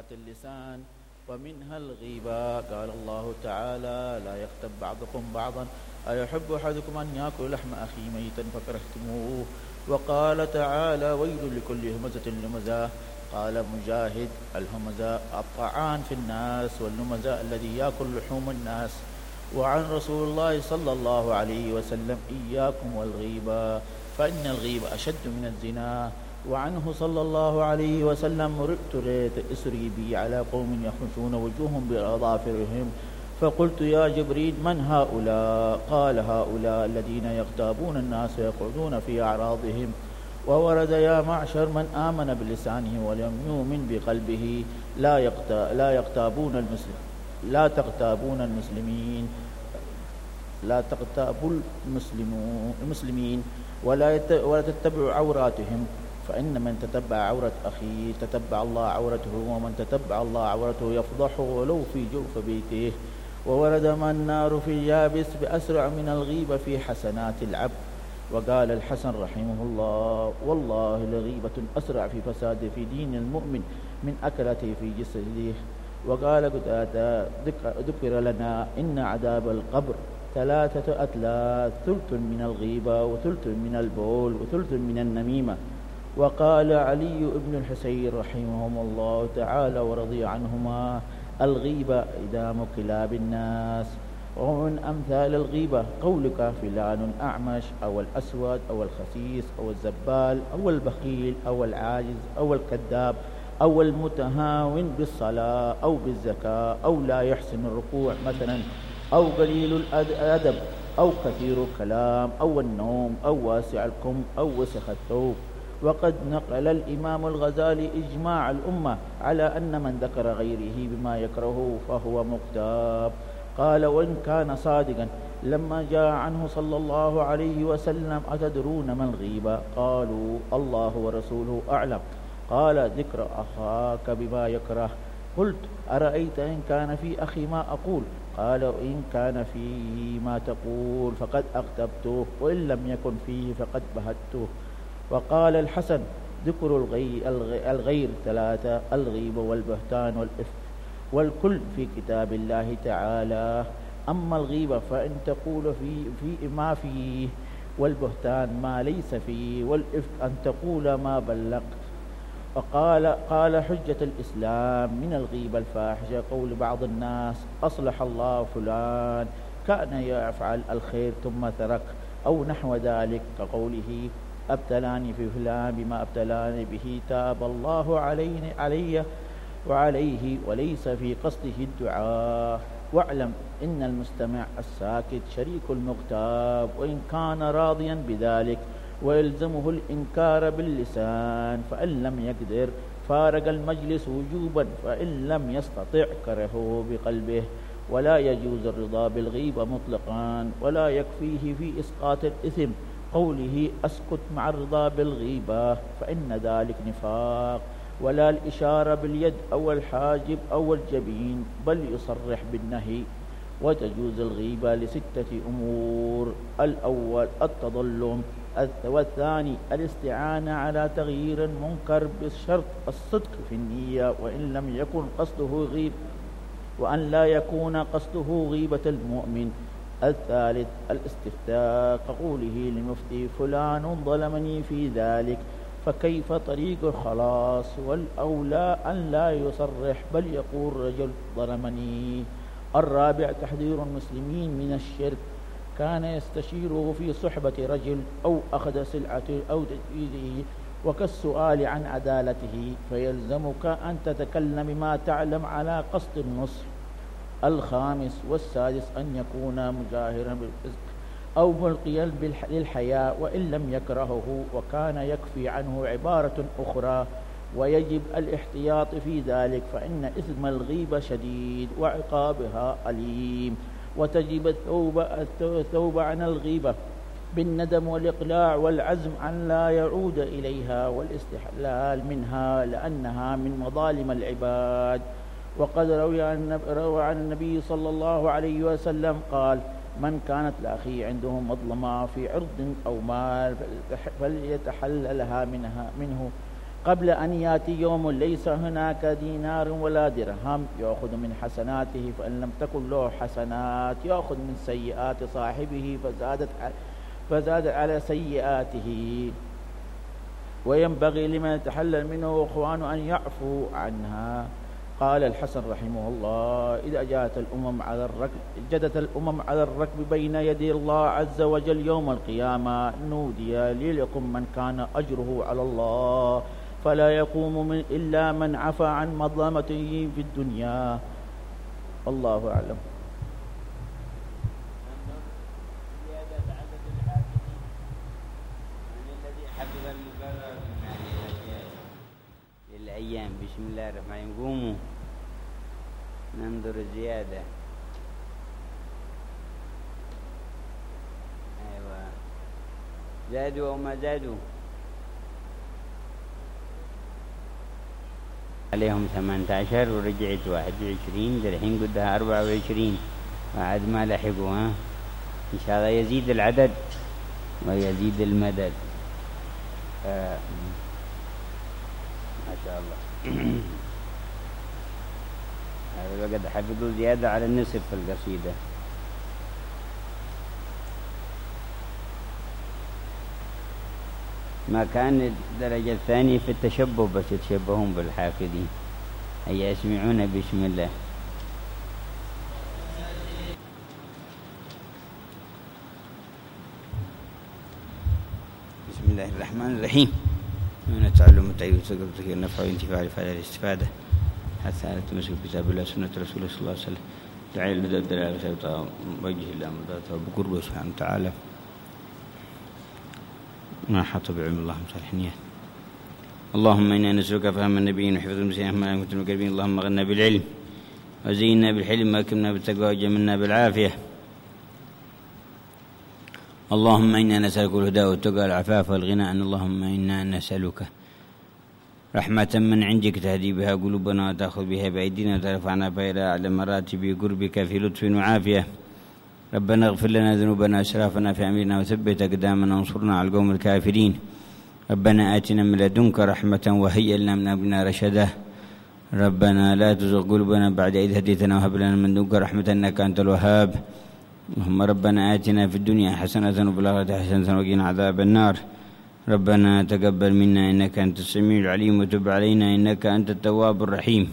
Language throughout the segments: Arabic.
حسنات اللسان ومنها الغيبة. قال الله تعالى: لا يغتب بعضكم بعضا أيحب أحدكم أن يأكل لحم أخيه ميتا فكرهتموه. وقال تعالى: ويل لكل همزة لمزة. قال مجاهد: الهمزة الطعان في الناس، واللمزة الذي يأكل لحوم الناس. وعن رسول الله صلى الله عليه وسلم: إياكم والغيبة فإن الغيبة أشد من الزنا. وعنه صلى الله عليه وسلم: مرئت إسري بي على قوم يخمشون وجوههم بأظافرهم، فقلت: يا جبريل من هؤلاء؟ قال: هؤلاء الذين يغتابون الناس ويقعدون في أعراضهم. وورد: يا معشر من آمن بلسانه ولم يؤمن بقلبه لا تغتابوا المسلمين ولا تتبعوا عوراتهم، فإن من تتبع عورة أخيه تتبع الله عورته، ومن تتبع الله عورته يفضحه ولو في جوف بيته. وورد: ما النار في اليابس بأسرع من الغيبة في حسنات العبد. وقال الحسن رحمه الله: والله لغيبة أسرع في فساد في دين المؤمن من أكلته في جسده. وقال قتادة: ذكر لنا إن عذاب القبر 3 أثلاث: ثلث من الغيبة، وثلث من البول، وثلث من النميمة. وقال علي بن الحسين رحمهم الله تعالى ورضي عنهما: الغيبة إدام كلاب الناس. ومن أمثال الغيبة قولك فلان أعمش، أو الأسود، أو الخسيس، أو الزبال، أو البخيل، أو العاجز، أو الكذاب، أو المتهاون بالصلاة أو بالزكاة، أو لا يحسن الركوع مثلا، أو قليل الأدب، أو كثير الكلام، أو النوم، أو واسع الكم، أو وسخ الثوب. وقد نقل الإمام الغزالي إجماع الأمة على أن من ذكر غيره بما يكره فهو مغتاب. قال: وإن كان صادقا لما جاء عنه صلى الله عليه وسلم: أتدرون ما الغيبة؟ قالوا: الله ورسوله أعلم. قال: ذكر أخاك بما يكره. قلت: أرأيت إن كان في أخي ما أقول؟ قال: إن كان فيه ما تقول فقد أغتبته، وإن لم يكن فيه فقد بهته. وقال الحسن: ذكر الغير 3: الغيبة والبهتان والإفك، والكل في كتاب الله تعالى. أما الغيبة فإن تقول في ما فيه، والبهتان ما ليس فيه، والإفك أن تقول ما بلغت. قال حجة الإسلام: من الغيبة الفاحشة قول بعض الناس: أصلح الله فلان، كان يفعل الخير ثم ترك، أو نحو ذلك، كقوله: أبتلاني في فلان بما أبتلاني به، تاب الله علي وعليه، وليس في قصده الدعاء. واعلم إن المستمع الساكت شريك المغتاب، وإن كان راضيا بذلك، ويلزمه الإنكار باللسان، فإن لم يقدر فارق المجلس وجوبا، فإن لم يستطع كرهه بقلبه. ولا يجوز الرضا بالغيبة مطلقا، ولا يكفيه في إسقاط الإثم قوله: أسكت مع الرضا بالغيبة، فإن ذلك نفاق. ولا الإشارة باليد أو الحاجب أو الجبين، بل يصرح بالنهي. وتجوز الغيبة ل6 أمور: الأول التظلم، والثاني الاستعانة على تغيير المنكر بالشرط الصدق في النية، وإن لم يكن قصده غيب، وأن لا يكون قصده غيبة المؤمن. الثالث الاستفتاء، كقوله لمفتي: فلان ظلمني في ذلك، فكيف طريق الخلاص؟ والأولى أن لا يصرح، بل يقول: رجل ظلمني. الرابع تحذير المسلمين من الشرك، كان يستشيره في صحبة رجل، أو أخذ سلعته، أو تجويزه، وكالسؤال عن عدالته، فيلزمك أن تتكلم بما تعلم على قصد النصح. الخامس والسادس أن يكون مجاهرا بالفسق أو ملقيا للحياء، وإن لم يكرهه، وكان يكفي عنه عبارة أخرى. ويجب الاحتياط في ذلك، فإن إثم الغيبة شديد وعقابها أليم. وتجب التوبة عن الغيبة بالندم والإقلاع والعزم أن لا يعود إليها، والاستحلال منها، لأنها من مظالم العباد. وقد روى عن النبي صلى الله عليه وسلم قال: من كانت لأخيه عنده مظلمة في عرض أو مال فليتحللها منه قبل أن يأتي يوم ليس هناك دينار ولا درهم يأخذ من حسناته، فإن لم تكن له حسنات يأخذ من سيئات صاحبه فزاد على سيئاته. وينبغي لمن يتحلل منه إخوان أن يعفو عنها. قال الحسن رحمه الله: إذا جدت الأمم على الركب بين يدي الله عز وجل يوم القيامة نودي ليكن من كان أجره على الله، فلا يقوم إلا من عفى عن مظلمته في الدنيا. الله أعلم. للأيام. بسم الله الرحمن الرحيم. قوموا ننظر الزيادة. أيوة، زادوا أو ما زادوا عليهم 18 ورجعت 21، الحين قدها 24 بعد ما لحقوا. إن شاء الله يزيد العدد ويزيد المدد. ما شاء الله. هذا قد حفظوا زيادة على النصف في القصيدة. ما كان الدرجة الثانية في التشبه، بس يتشبهون بالحافظين أي يسمعون بسم الله. بسم الله الرحمن الرحيم. من تعلم التعيد وتقبل تكير النفع وانتفاع لفعل الاستفادة حتى على تمسك كتاب الله سنة رسوله صلى الله عليه وسلم. دعاء البدء الدلالة سيطاع وجه الله مرضاته وبقربه سبحانه وتعالى ما حط بعلم الله صالح نيات. اللهم إنا نسألك فهم النبيين وحفظ المسلمين أهما كنت المقربين. اللهم غنى بالعلم وزينا بالحلم وأكرمنا بالتقوى وجملنا بالعافية. اللهم إنا نسألك الهدى والتقى والعفاف والغنى. اللهم إنا نسألك رحمة من عندك تهدي بها قلوبنا وتأخذ بها بأيدينا وترفعنا بها إلى أعلى مراتب قربك في لطف وعافية. ربنا اغفر لنا ذنوبنا وإسرافنا في أمرنا وثبت أقدامنا وانصرنا على القوم الكافرين. ربنا آتنا من لدنك رحمة وهيئ لنا من أمرنا رشدا. ربنا لا تزغ قلوبنا بعد إذ هديتنا وهب لنا من لدنك رحمة إنك أنت الوهاب. اللهم ربنا آتنا في الدنيا حسنة وفي الآخرة حسنة وقنا عذاب النار. ربنا تقبل منا إنك أنت السميع العليم وتب علينا إنك أنت التواب الرحيم.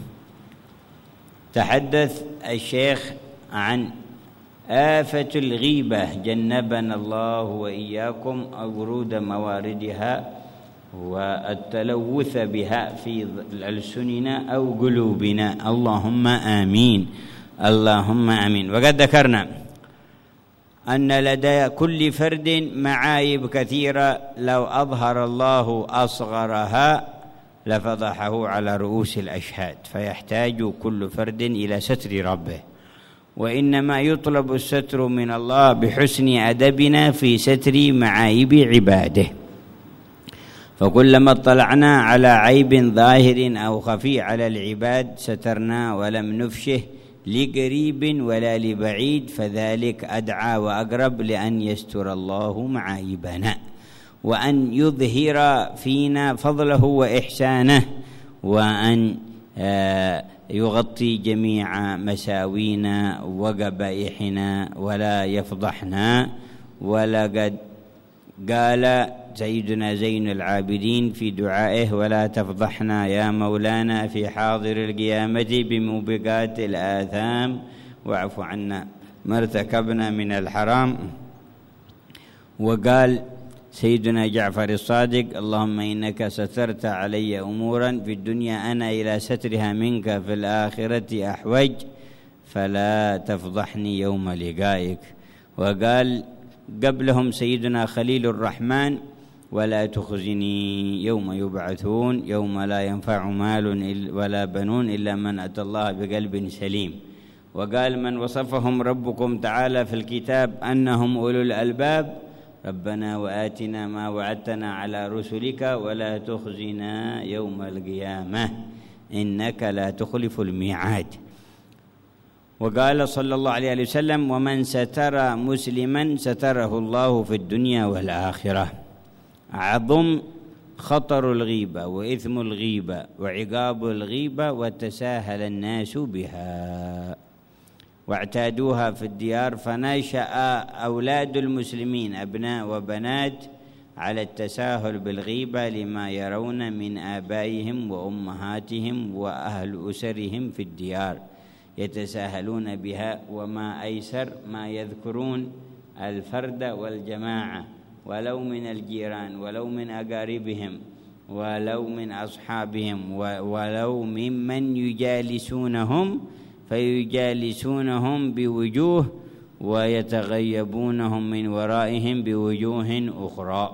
تحدث الشيخ عن آفة الغيبة، جنبنا الله وإياكم ورود مواردها والتلوث بها في ألسننا أو قلوبنا. اللهم آمين اللهم آمين. وقد ذكرنا أن لدى كل فرد معايب كثيرة، لو أظهر الله أصغرها لفضحه على رؤوس الأشهاد، فيحتاج كل فرد إلى ستر ربه. وإنما يطلب الستر من الله بحسن أدبنا في ستر معايب عباده. فكلما اطلعنا على عيب ظاهر أو خفي على العباد سترنا ولم نفشه لقريب ولا لبعيد، فذلك أدعى وأقرب لأن يستر الله معايبنا وأن يظهر فينا فضله وإحسانه وأن يغطي جميع مساوينا وقبائحنا ولا يفضحنا. ولقد قال سيدنا زين العابدين في دعائه: ولا تفضحنا يا مولانا في حاضر القيامة بموبقات الآثام واعف عنا ما ارتكبنا من الحرام. وقال سيدنا جعفر الصادق: اللهم إنك سترت علي أمورا في الدنيا أنا إلى سترها منك في الآخرة أحوج، فلا تفضحني يوم لقائك. وقال قبلهم سيدنا خليل الرحمن: ولا تخزني يوم يبعثون يوم لا ينفع مال ولا بنون إلا من أتى الله بقلب سليم. وقال من وصفهم ربكم تعالى في الكتاب أنهم أولو الألباب: ربنا وآتنا ما وعدتنا على رسلك ولا تخزنا يوم القيامة إنك لا تخلف الميعاد. وقال صلى الله عليه وسلم: ومن ستر مسلما ستره الله في الدنيا والآخرة. عظم خطر الغيبة وإثم الغيبة وعقاب الغيبة، وتساهل الناس بها واعتادوها في الديار، فنشأ أولاد المسلمين أبناء وبنات على التساهل بالغيبة لما يرون من آبائهم وأمهاتهم وأهل أسرهم في الديار يتساهلون بها. وما أيسر ما يذكرون الفرد والجماعة، ولو من الجيران، ولو من أقاربهم، ولو من أصحابهم، ولو ممن يجالسونهم، فيجالسونهم بوجوه ويتغيبونهم من ورائهم بوجوه أخرى.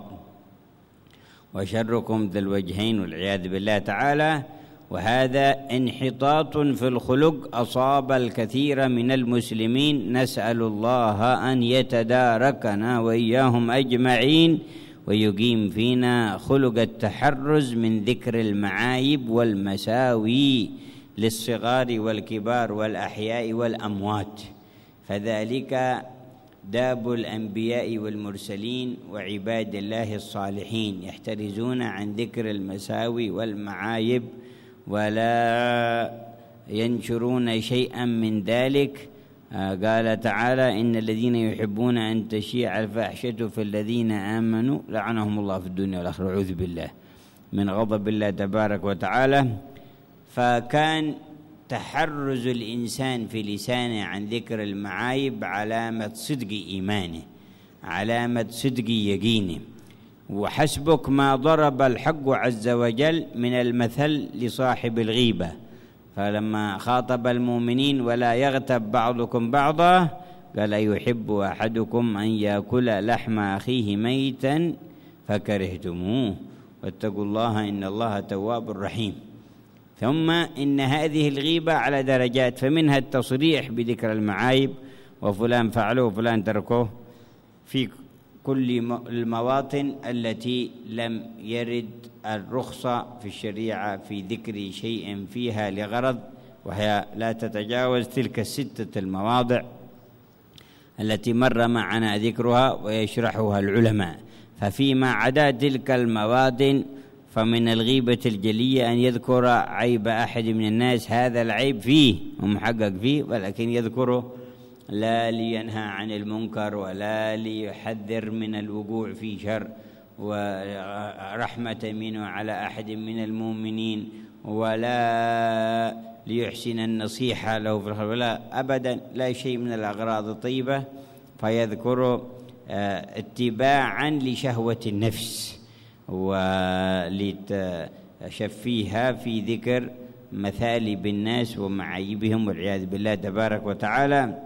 وشركم ذا الوجهين والعياذ بالله تعالى. وهذا انحطاط في الخلق أصاب الكثير من المسلمين، نسأل الله أن يتداركنا وإياهم أجمعين ويقيم فينا خلق التحرز من ذكر المعايب والمساوي للصغار والكبار والأحياء والأموات، فذلك داب الأنبياء والمرسلين وعباد الله الصالحين، يحترزون عن ذكر المساوي والمعايب ولا ينشرون شيئا من ذلك. قال تعالى: إن الذين يحبون أن تشيع الفاحشة في الذين آمنوا لعنهم الله في الدنيا والآخرة، أعوذ بالله من غضب الله تبارك وتعالى. فكان تحرز الإنسان في لسانه عن ذكر المعايب علامة صدق إيمانه، علامة صدق يقينه. وحسبك ما ضرب الحق عز وجل من المثل لصاحب الغيبة، فلما خاطب المؤمنين: ولا يغتب بعضكم بعضا، قال: يحب أحدكم أن يأكل لحم أخيه ميتا فكرهتموه واتقوا الله إن الله تواب رحيم. ثم إن هذه الغيبة على درجات، فمنها التصريح بذكر المعايب، وفلان فعله وفلان تركه، في كل المواطن التي لم يرد الرخصة في الشريعة في ذكر شيء فيها لغرض، وهي لا تتجاوز تلك 6 المواضع التي مر معنا ذكرها ويشرحها العلماء. ففيما عدا تلك المواطن فمن الغيبة الجلية أن يذكر عيب أحد من الناس، هذا العيب فيه ومحقق فيه، ولكن يذكره لا لينهى عن المنكر ولا ليحذر من الوقوع في شر ورحمة منه على أحد من المؤمنين، ولا ليحسن النصيحة له في الخير، ولا أبدا، لا شيء من الأغراض الطيبة، فيذكر اتباعا لشهوة النفس ولتشفيها في ذكر مثالب الناس ومعايبهم والعياذ بالله تبارك وتعالى.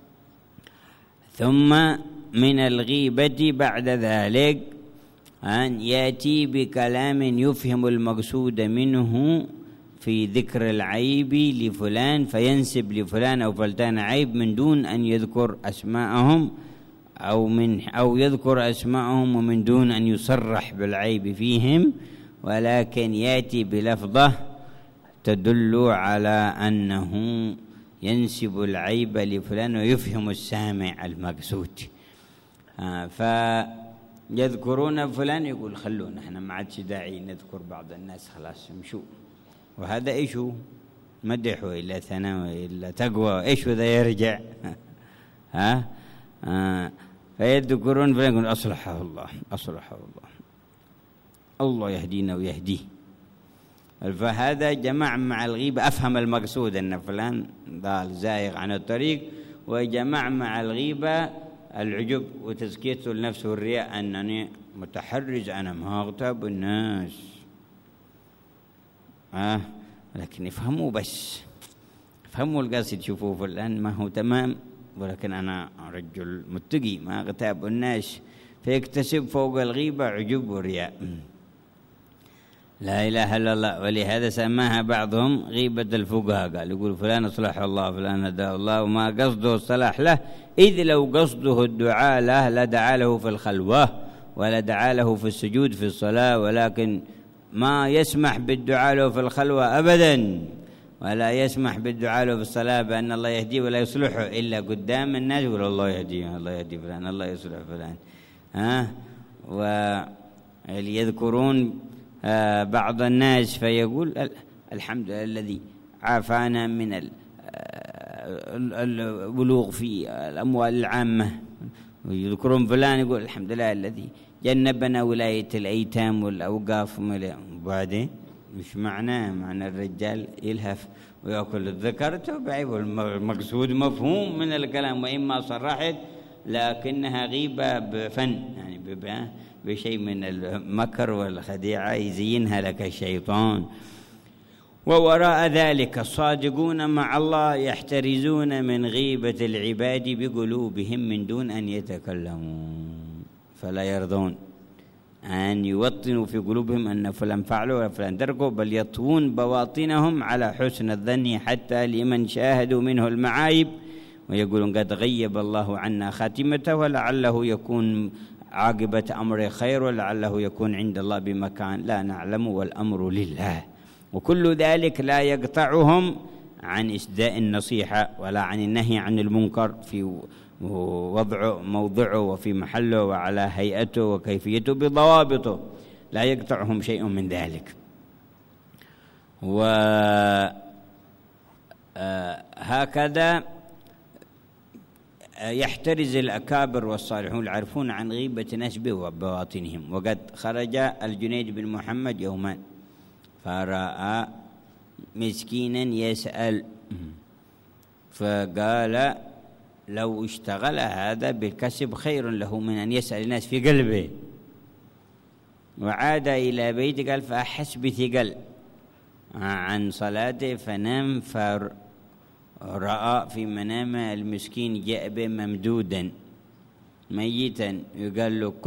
ثم من الغيبة بعد ذلك أن يأتي بكلام يفهم المقصود منه في ذكر العيب لفلان، فينسب لفلان أو فلتان عيب من دون أن يذكر أسماءهم أو يذكر أسماءهم ومن دون أن يصرح بالعيب فيهم، ولكن يأتي بلفظة تدل على أنه ينسب العيب لفلان ويفهم السامع المقصود. فيذكرون فلان يقول: خلونا احنا ما عادش داعي نذكر بعض الناس، خلاص امشوا. وهذا ايشو؟ مدح إلا ثناء إلا تقوى، ايشو ذا يرجع فيذكرون فلان يقول: أصلحه الله، أصلحه الله، الله يهدينا ويهديه. فهذا جمع مع الغيبة، أفهم المقصود أن فلان ضال زائغ عن الطريق، وجمع مع الغيبة العجب وتزكيته النفس والرياء، أنني متحرج، أنا ما أغتاب الناس. لكن يفهموا، بس يفهموا القصد، شوفوا فلان ما هو تمام، ولكن أنا رجل متقي ما أغتاب الناس، فيكتسب فوق الغيبة عجب ورياء. لا إله إلا الله. ولهذا سماها بعضهم غيبة الفقهاء، قال يقول فلان أصلح الله، فلان هداه الله، وما قصده الصلاح له، إذ لو قصده الدعاء له لدعا له في الخلوة ولدعا له في السجود في الصلاة، ولكن ما يسمح بالدعاء له في الخلوة أبدا، ولا يسمح بالدعاء له في الصلاة بأن الله يهديه ولا يصلحه إلا قدام الناس، يقول الله يهديه، الله يهدي فلان، الله يصلح فلان. وليذكرون بعض الناس فيقول الحمد لله الذي عافانا من البلوغ في الأموال العامة، ويذكرون فلان يقول الحمد لله الذي جنبنا ولاية الأيتام والأوقاف. وبعدين مش معنى الرجال يلهف ويأكل الذكر تبعيب، المقصود مفهوم من الكلام، وإما صرحت لكنها غيبة بفن، يعني بشيء من المكر والخديعة يزينها لك الشيطان. ووراء ذلك الصادقون مع الله يحترزون من غيبة العباد بقلوبهم من دون أن يتكلموا، فلا يرضون أن يوطنوا في قلوبهم أن فلان فعلوا وفلان تركوا، بل يطوون بواطنهم على حسن الظن حتى لمن شاهدوا منه المعايب، ويقولون قد غيب الله عنا خاتمته ولعله يكون عاقبة أمر خير ولعله يكون عند الله بمكان لا نعلم والأمر لله. وكل ذلك لا يقطعهم عن إسداء النصيحة ولا عن النهي عن المنكر في وضعه موضعه وفي محله وعلى هيئته وكيفيته بضوابطه، لا يقطعهم شيء من ذلك. وهكذا يحترز الأكابر والصالحون العارفون عن غيبة الناس ببواطنهم. وقد خرج الجنيد بن محمد يوما فرأى مسكينا يسأل، فقال لو اشتغل هذا بالكسب خير له من أن يسأل الناس في قلبه. وعاد إلى بيته قال فأحس بثقل عن صلاته فنام، فرأى في منامه المسكين جاء به ممدودا ميتا، يقال له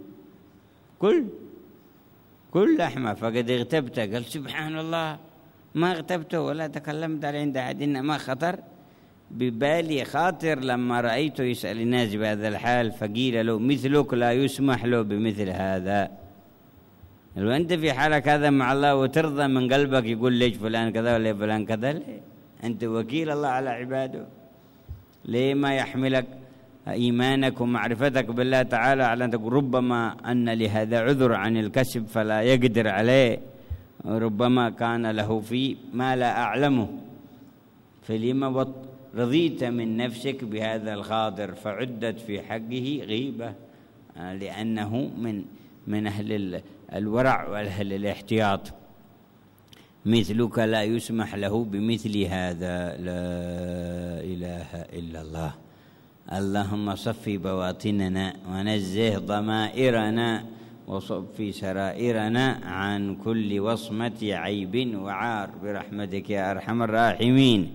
كل لحمة فقد اغتبته. قال سبحان الله ما اغتبته ولا تكلمت عليه عند أحد، إنما خطر ببالي خاطر لما رأيته يسأل الناس بهذا الحال، فقيل له مثلك لا يسمح له بمثل هذا. لو أنت في حالك هذا مع الله وترضى من قلبك يقول ليش فلان كذا ولا فلان كذا، ليه؟ أنت وكيل الله على عباده، ليه ما يحملك إيمانك ومعرفتك بالله تعالى على أن تقول ربما أن لهذا عذر عن الكسب فلا يقدر عليه، ربما كان له في ما لا أعلمه، فلما رضيت من نفسك بهذا الخاطر فعدت في حقه غيبة، لأنه من أهل الورع وأهل الاحتياط. مثلك لا يسمح له بمثل هذا. لا إله إلا الله. اللهم صفي بواطننا ونزه ضمائرنا وصفي سرائرنا عن كل وصمة عيب وعار برحمتك يا أرحم الراحمين.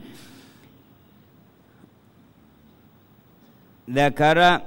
ذكر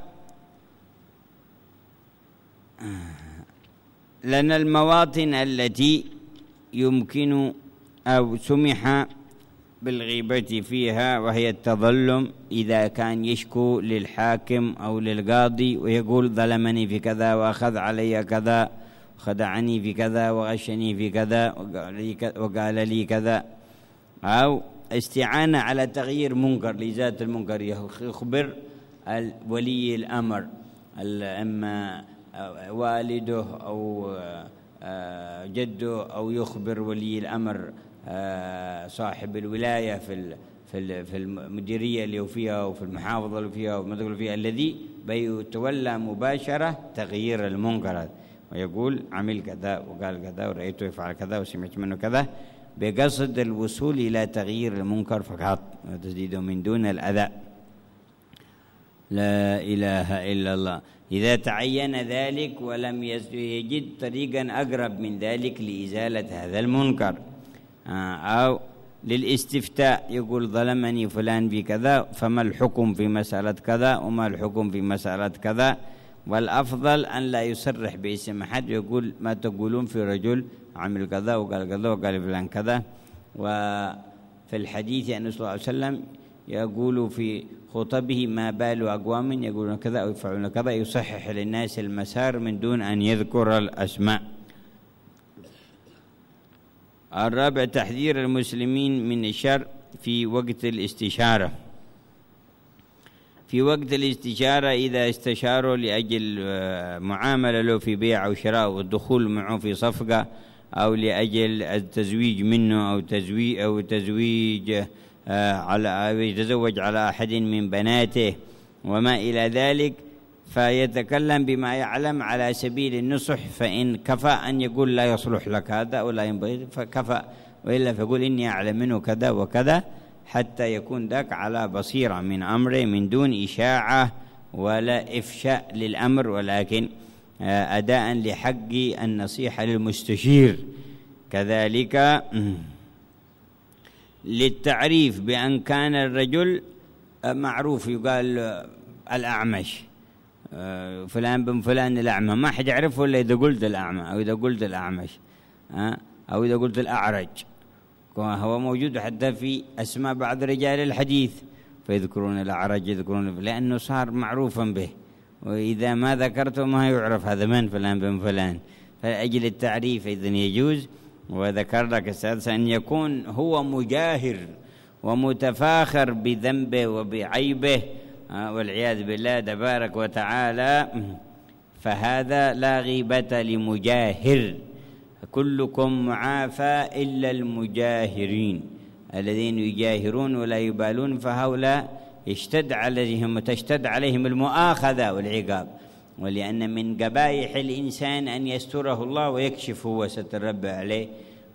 لنا المواطن التي يمكن أو سمح بالغيبة فيها، وهي التظلم إذا كان يشكو للحاكم أو للقاضي ويقول ظلمني في كذا وأخذ علي كذا خدعني في كذا وغشني في كذا وقال لي كذا، أو استعانة على تغيير منكر لذات المنكر، يخبر ولي الأمر إما والده أو جده، أو يخبر ولي الأمر صاحب الولاية في المديرية اللي هو فيها وفي المحافظة اللي فيها والمنطقة اللي فيها، الذي بيتولى مباشرة تغيير المنكرات، ويقول عمل كذا وقال كذا ورأيته يفعل كذا وسمعت منه كذا، بقصد الوصول إلى تغيير المنكر فقط وتسديده من دون الأذى. لا إله إلا الله. إذا تعين ذلك ولم يجد طريقا أقرب من ذلك لإزالة هذا المنكر، أو للاستفتاء يقول ظلمني فلان في كذا فما الحكم في مسألة كذا وما الحكم في مسألة كذا، والأفضل أن لا يصرح باسم أحد، يقول ما تقولون في رجل عمل كذا وقال كذا وقال فلان كذا. وفي الحديث أن صلى الله عليه وسلم يقول في خطبه ما بال أقوام يقولون كذا أو يفعلون كذا، يصحح للناس المسار من دون أن يذكر الأسماء. الرابع تحذير المسلمين من الشر في وقت الاستشارة. في وقت الاستشارة إذا استشاروا لأجل معاملة له في بيع أو شراء والدخول معه في صفقة أو لأجل التزويج منه أو تزويج أو يتزوج على أحد من بناته وما إلى ذلك، فيتكلم بما يعلم على سبيل النصح، فإن كفى أن يقول لا يصلح لك هذا ولا ينبغي فكفى، وإلا فيقول إني أعلم منه كذا وكذا، حتى يكون ذاك على بصيرة من أمره من دون إشاعة ولا إفشاء للأمر، ولكن أداء لحق النصيحة للمستشير. كذلك للتعريف بأن كان الرجل معروف، يقال الأعمش فلان بن فلان الأعمى، ما حد يعرفه إلا إذا قلت الأعمى أو إذا قلت الأعمش أو إذا قلت الأعرج. هو موجود حتى في أسماء بعض رجال الحديث، فيذكرون الأعرج يذكرون، لأنه صار معروفا به، وإذا ما ذكرته ما يعرف هذا من فلان بن فلان، فلأجل التعريف إذن يجوز. وذكر لك السادسة أن يكون هو مجاهر ومتفاخر بذنبه وبعيبه والعياذ بالله تبارك وتعالى، فهذا لا غيبة لمجاهر. كلكم معافى إلا المجاهرين الذين يجاهرون ولا يبالون، فهؤلاء تشتد عليهم المؤاخذة والعقاب، ولأن من قبائح الإنسان أن يستره الله ويكشف هو ستر ربه عليه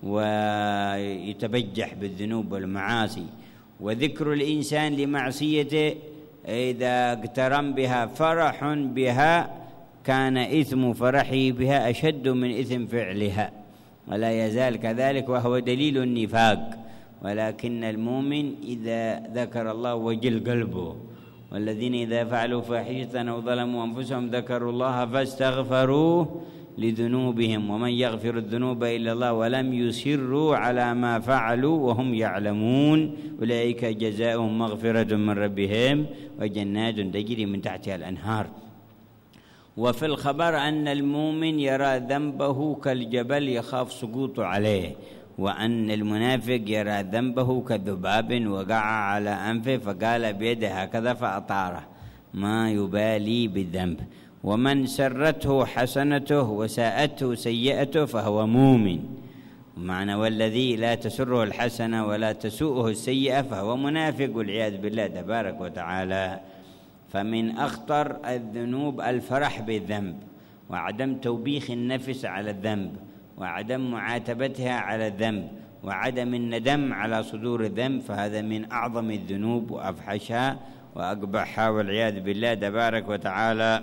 ويتبجح بالذنوب والمعاصي. وذكر الإنسان لمعصيته إذا اقترن بها فرح بها كان إثم فرحه بها أشد من إثم فعلها، ولا يزال كذلك، وهو دليل النفاق. ولكن المؤمن إذا ذكر الله وجل قلبه، والذين إذا فعلوا فاحشة أو ظلموا أنفسهم ذكروا الله فاستغفروه لذنوبهم ومن يغفر الذنوب إلا الله ولم يصروا على ما فعلوا وهم يعلمون أولئك جزاؤهم مغفرة من ربهم وجنات تجري من تحتها الأنهار. وفي الخبر أن المؤمن يرى ذنبه كالجبل يخاف سقوط عليه، وأن المنافق يرى ذنبه كذباب وقع على أنفه فقال بيده هكذا فأطاره، ما يبالي بالذنب. ومن سرته حسنته وساءته سيئته فهو مؤمن، معنى والذي لا تسره الحسنة ولا تسوءه السيئة فهو منافق والعياذ بالله تبارك وتعالى. فمن أخطر الذنوب الفرح بالذنب، وعدم توبيخ النفس على الذنب، وعدم معاتبتها على الذنب، وعدم الندم على صدور الذنب، فهذا من أعظم الذنوب وأفحشها وأقبحها والعياذ بالله تبارك وتعالى.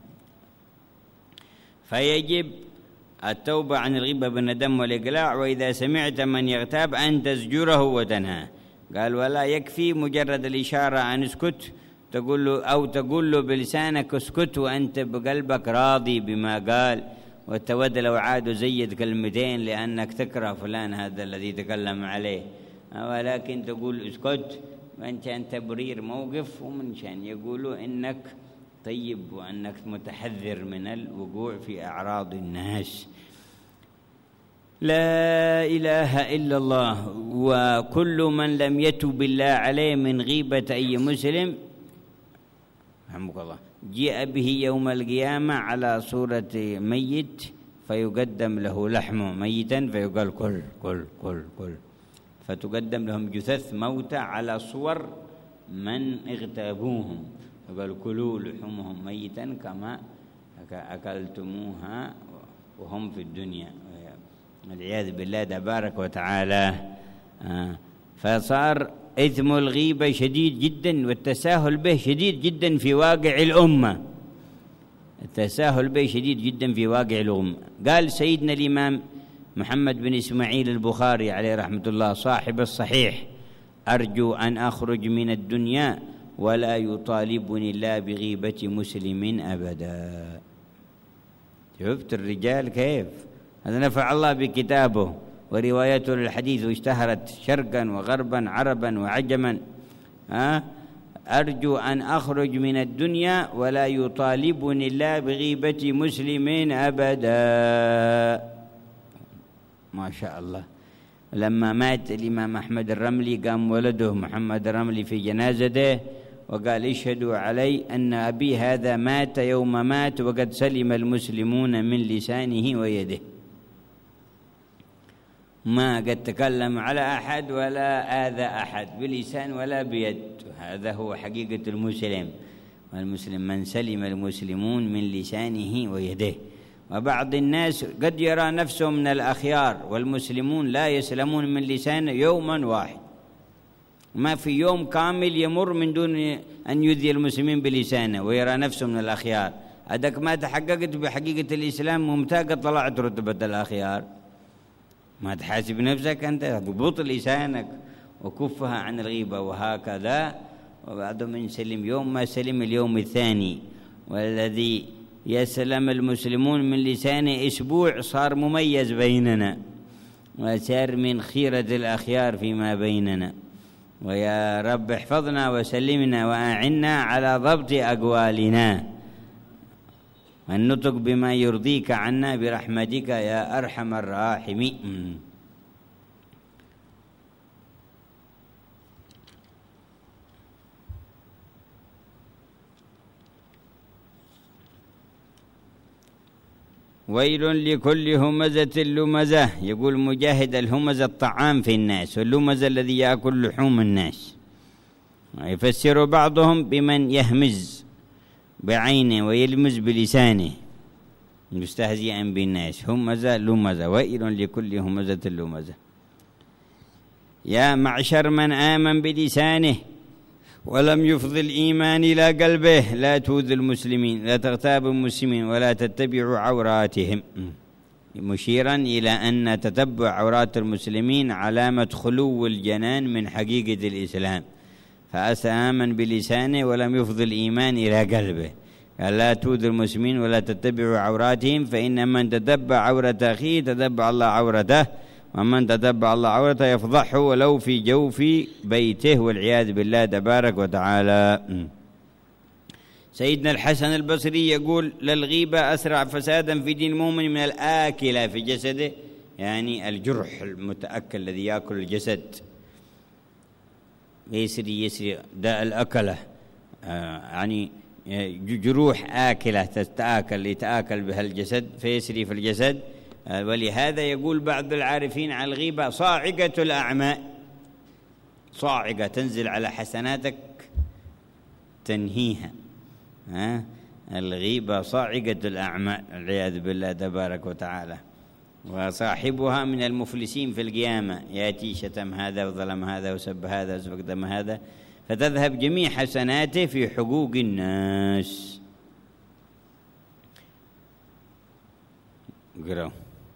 فيجب التوبة عن الغيبة بالندم والإقلاع، وإذا سمعت من يغتاب أن تزجره وتنهاه. قال ولا يكفي مجرد الإشارة أن اسكت تقول له، أو تقول له بلسانك اسكت وأنت بقلبك راضي بما قال، وتود لو عاد زيد كلمتين لأنك تكره فلان هذا الذي تكلم عليه، ولكن تقول اسكت وأنت تبرير موقف، ومن شان يقولوا إنك طيب وأنك متحذر من الوقوع في أعراض الناس. لا إله إلا الله. وكل من لم يتب الله عليه من غيبة أي مسلم رحمك الله جاء به يوم القيامة على صورة ميت فيقدم له لحمه ميتا فيقال كل كل كل كل، فتقدم لهم جثث موتى على صور من اغتابوهم، يقال كلوا لحومهم ميتا كما أكلتموها وهم في الدنيا والعياذ بالله تبارك وتعالى. فصار إثم الغيبة شديد جدا، والتساهل به شديد جدا في واقع الأمة، التساهل به شديد جدا في واقع الأمة. قال سيدنا الإمام محمد بن إسماعيل البخاري عليه رحمة الله صاحب الصحيح: أرجو أن أخرج من الدنيا ولا يطالبني الله بغيبة مسلم أبدا. شفت الرجال كيف هذا نفع الله بكتابه وروايته للحديث واشتهرت شرقا وغربا عربا وعجما. أرجو أن أخرج من الدنيا ولا يطالبني الله بغيبة مسلم أبدا. ما شاء الله. لما مات الإمام أحمد الرملي قام ولده محمد الرملي في جنازته وقال اشهدوا علي أن أبي هذا مات يوم مات وقد سلم المسلمون من لسانه ويده. ما قد تكلم على أحد ولا آذى أحد بلسان ولا بيد. هذا هو حقيقة المسلم. والمسلم من سلم المسلمون من لسانه ويده. وبعض الناس قد يرى نفسه من الأخيار، والمسلمون لا يسلمون من لسانه يوما واحد، ما في يوم كامل يمر من دون أن يؤذي المسلمين بلسانه ويرى نفسه من الأخيار. أدك ما تحققت بحقيقة الإسلام ممتاز طلعت رتبة الأخيار. ما تحاسب نفسك أنت، ضبط لسانك وكفها عن الغيبة. وهكذا وبعد من سلم يوم ما سلم اليوم الثاني. والذي يسلم المسلمون من لسانه أسبوع صار مميز بيننا وصار من خيرة الأخيار فيما بيننا. ويا رب احفظنا وسلمنا وأعنا على ضبط أقوالنا والنطق بما يرضيك عنا برحمتك يا أرحم الراحمين. ويل لكل همزة لمزة. يقول مجاهد الهمزة الطعام في الناس، واللمزة الذي يأكل لحوم الناس. ويفسر بعضهم بمن يهمز بعينه ويلمز بلسانه مستهزئا بالناس. همزة لمزة. ويل لكل همزة لمزة. يا معشر من آمن بلسانه ولم يفض الإيمان إلى قلبه لا تؤذوا المسلمين، لا تغتابوا المسلمين، ولا تتبعوا عوراتهم، مشيرا إلى أن تتبع عورات المسلمين علامة خلو الجنان من حقيقة الإسلام. فآمن بلسانه ولم يفض الإيمان إلى قلبه. قال لا تؤذوا المسلمين ولا تتبعوا عوراتهم، فإن من تتبع عورة أخيه تتبع الله عورته، ومن تتبع الله عورته يفضحه ولو في جوف بيته، والعياذ بالله تبارك وتعالى. سيدنا الحسن البصري يقول للغيبة أسرع فسادا في دين المؤمن من الآكلة في جسده، يعني الجرح المتأكل الذي يأكل الجسد. يسري داء الأكلة، يعني جروح آكلة تتآكل يتآكل بها الجسد فيسري في الجسد. ولهذا يقول بعض العارفين على الغيبة صاعقة الأعمال، صاعقة تنزل على حسناتك تنهيها. الغيبة صاعقة الأعمال والعياذ بالله تبارك وتعالى. وصاحبها من المفلسين في القيامة، يأتي شتم هذا وظلم هذا وسب هذا وسفك دم هذا، فتذهب جميع حسناته في حقوق الناس. قرأوا.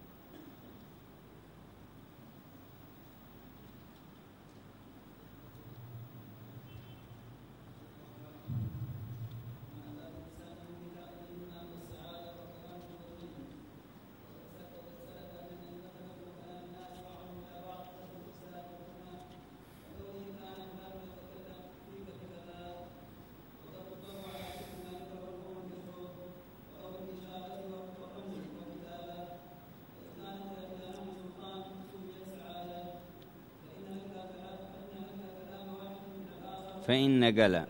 فإن قال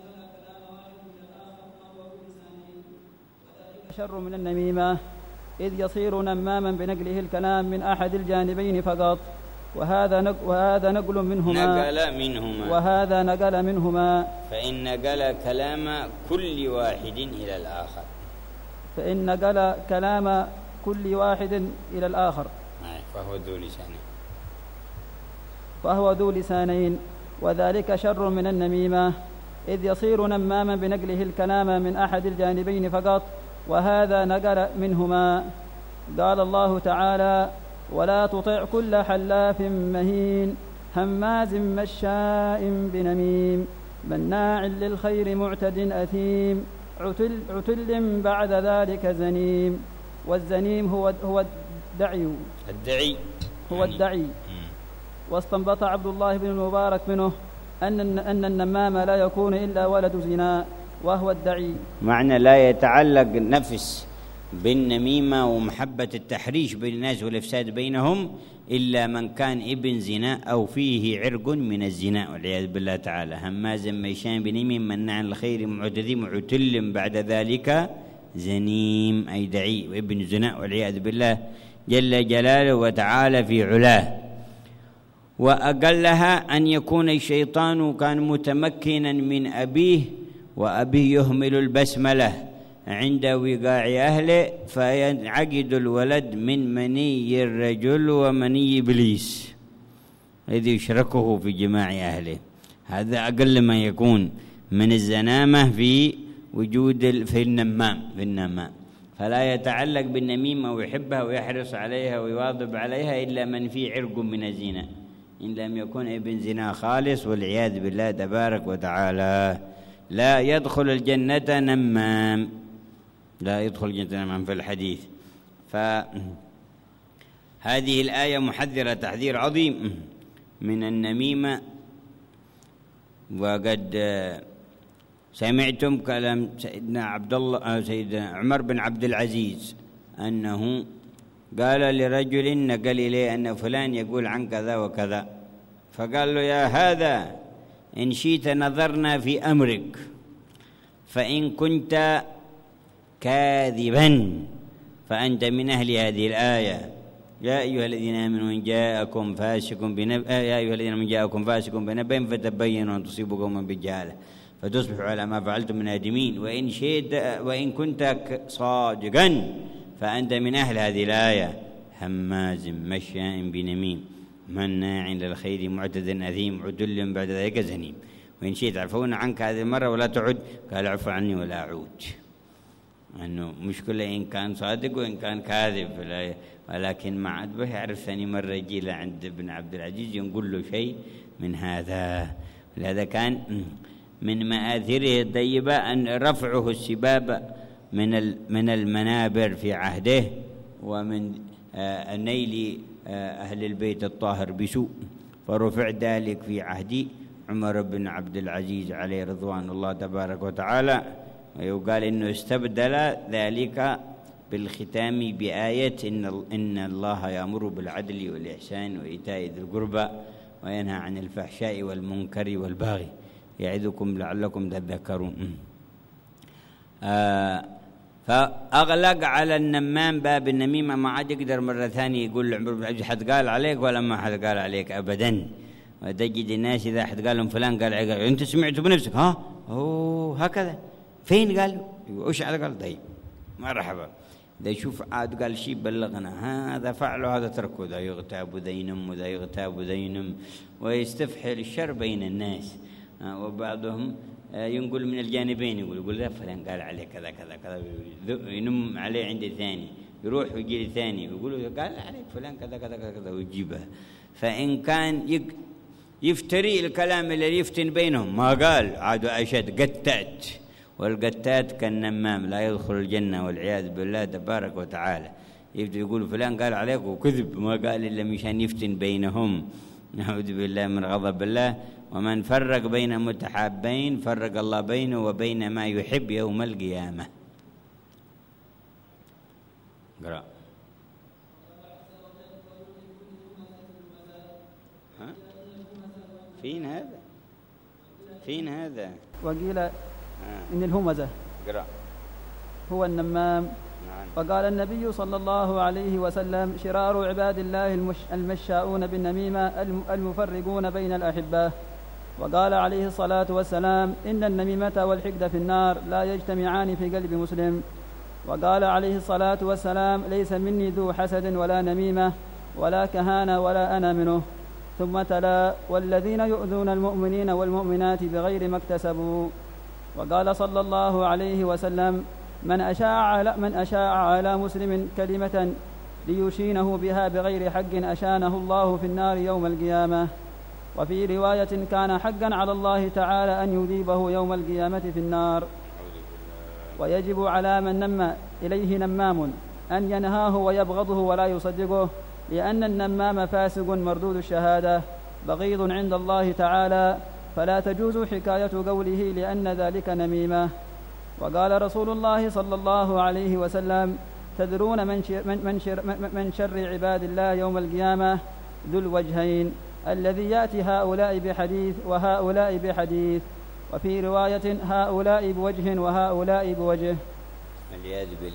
شر من النميمة، إذ يصير نماما بنقله الكلام من أحد الجانبين فقط، وهذا نقل منهما. فإن نقل كلام كل واحد إلى الآخر. فإن نقل كلام كل واحد إلى الآخر فهو ذو لسانين، وذلك شر من النميمة، إذ يصير نماما بنقله الكلام من أحد الجانبين فقط، وهذا نقل منهما. قال الله تعالى: ولا تطع كل حلاف مهين هماز مشاء بنميم مناع للخير معتد أثيم عتل بعد ذلك زنيم. والزنيم هو الدعي. واستنبط عبد الله بن المبارك منه أن النمام لا يكون إلا ولد زنا وهو الدعي. معنى لا يتعلق نفس بالنميمة ومحبة التحريش بين الناس والإفساد بينهم إلا من كان ابن زنا أو فيه عرق من الزنا والعياذ بالله تعالى. هماز ميشان بنميم مناع الخير معتد عتل بعد ذلك زنيم، أي دعي وابن زنا والعياذ بالله. جل جلاله وتعالى في علاه. وأقلها أن يكون الشيطان كان متمكنا من أبيه، وأبيه يهمل البسملة عند وقاع أهله، فينعقد الولد من مني الرجل ومني إبليس الذي يشركه في جماع أهله. هذا أقل ما يكون من الزنامة في وجود في النمام. فلا يتعلق بالنميمة ويحبها ويحرص عليها ويواظب عليها إلا من فيه عرق من الزنا، إن لم يكن ابن زنا خالص، والعياذ بالله تبارك وتعالى. لا يدخل الجنة نمام، لا يدخل الجنة نمام في الحديث. فهذه الآية محذرة تحذير عظيم من النميمة. وقد سمعتم كلام سيدنا عمر بن عبد العزيز أنه قال لرجل نقل إليه أن فلان يقول عن كذا وكذا، فقال له: يا هذا إن شئت نظرنا في أمرك، فإن كنت كاذبا فأنت من أهل هذه الآية: يا أيها الذين آمنوا إن جاءكم فاسق بنبأ فتبينوا أن تصيبوا قوما بجهالة فتصبحوا على ما فعلتم من نادمين، وإن كنت صادقا فأنت من أهل هذه الآية: هماز مشاء بنميم مناع للخير معتد أثيم عتل بعد ذلك زنيم، وإن شئت عفونا عنك هذه المرة ولا تعد، قال: عفو عني ولا أعود. أنه مشكلة إن كان صادق وإن كان كاذب، ولكن ما عاد به يعرف ثاني مرة يجي له عند ابن عبد العزيز ينقل له شيء من هذا. لهذا كان من مآثره الطيبة أن رفعه السباب من المنابر في عهده، ومن نيل أهل البيت الطاهر بسوء، فرفع ذلك في عهد عمر بن عبد العزيز عليه رضوان الله تبارك وتعالى. ويقال إنه استبدل ذلك بالختام بآية: إن الله يأمر بالعدل والإحسان وإيتاء ذي القربى وينهى عن الفحشاء والمنكر والبغي يعظكم لعلكم تذكرون. فأغلق على النمام باب النميمة، ما عاد يقدر مرة ثانية يقول لعمر بن عبد حد قال عليك ولا ما حد قال عليك أبدا. وتجد الناس إذا حد قال لهم فلان قال عليك، أنت سمعت بنفسك؟ هكذا فين؟ قال وش على قال؟ طيب مرحبا. ده يشوف عاد قال شيء بلغنا، هذا فعله هذا تركه، ذا يغتاب وذا ينم وذا يغتاب وذا ينم، ويستفحل الشر بين الناس. وبعضهم ينقل من الجانبين، يقول ذا فلان قال عليه كذا كذا كذا، ينم عليه عند الثاني، يروح ويجي الثاني ويقول قال عليك فلان كذا كذا كذا كذا ويجيبها. فإن كان يفتري الكلام اللي يفتن بينهم، ما قال عاد أشد قتات، والقتات كالنمام لا يدخل الجنة والعياذ بالله تبارك وتعالى. يقول فلان قال عليك وكذب، ما قال إلا مشان يفتن بينهم، نعوذ بالله من غضب الله. ومن فرق بين متحابين فرق الله بينه وبين ما يحب يوم القيامة. قرأ. فين هذا وقيل إن الهمزة قرأ هو النمام. وقال النبي صلى الله عليه وسلم: شرار عباد الله المشاؤون بالنميمة المفرقون بين الأحبة. وقال عليه الصلاة والسلام: إن النميمة والحقد في النار لا يجتمعان في قلب مسلم. وقال عليه الصلاة والسلام: ليس مني ذو حسد ولا نميمة ولا كهانة ولا أنا منه. ثم تلا: والذين يؤذون المؤمنين والمؤمنات بغير ما اكتسبوا. وقال صلى الله عليه وسلم: من أشاع على مسلم كلمة ليشينه بها بغير حق أشانه الله في النار يوم القيامة. وفي رواية: كان حقا على الله تعالى أن يذيبه يوم القيامة في النار. ويجب على من نم إليه نمام أن ينهاه ويبغضه ولا يصدقه، لأن النمام فاسق مردود الشهادة بغيض عند الله تعالى، فلا تجوز حكاية قوله لأن ذلك نميمة. وقال رسول الله صلى الله عليه وسلم: تدرون من شر عباد الله يوم القيامة؟ ذو الوجهين، الذي يأتي هؤلاء بحديث وهؤلاء بحديث. وفي رواية: هؤلاء بوجه وهؤلاء بوجه. والعياذ بالله.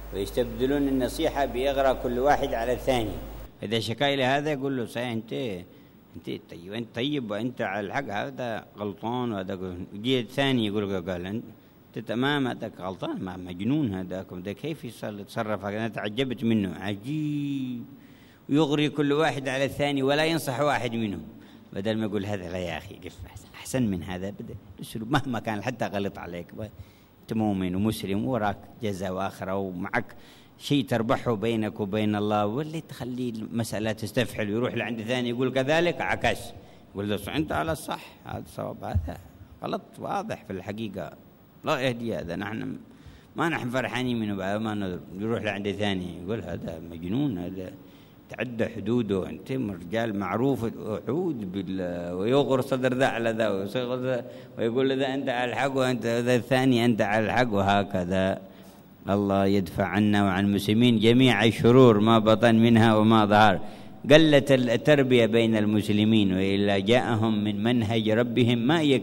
ويستبدلون النصيحة بإغراء كل واحد على الثاني. إذا شكا إلى هذا يقول له صحيح أنت طيب، أنت طيب وأنت على الحق، هذا غلطان وهذا يجي الثاني يقول له قال أنت تمام هذاك غلطان، ما مجنون هذاك، ده كيف يتصرف هكذا؟ أنا تعجبت منه، عجيب، ويغري كل واحد على الثاني ولا ينصح واحد منهم، بدل ما يقول هذا لا يا أخي أحسن من هذا، بدأ الأسلوب مهما كان حتى غلط عليك، أنت مؤمن ومسلم وراك جزاء وآخرة ومعك شيء تربحه بينك وبين الله، واللي تخلي المسألة تستفحل ويروح لعند ثاني يقول كذلك عكس، يقول له أنت على الصح، هذا صواب، هذا غلط واضح في الحقيقة، لا يهدي هذا، نحن فرحانين منه، بعد ما يروح لعند ثاني يقول هذا مجنون، هذا تعدى حدوده، أنت رجال معروف، أعوذ بالله، ويغر صدر ذا على ذا ويقول ذا أنت على الحق وأنت ذا الثاني أنت على الحق، وهكذا. الله يدفع عنا وعن المسلمين جميع الشرور ما بطن منها وما ظهر. قلت التربية بين المسلمين، وإلا جاءهم من منهج ربهم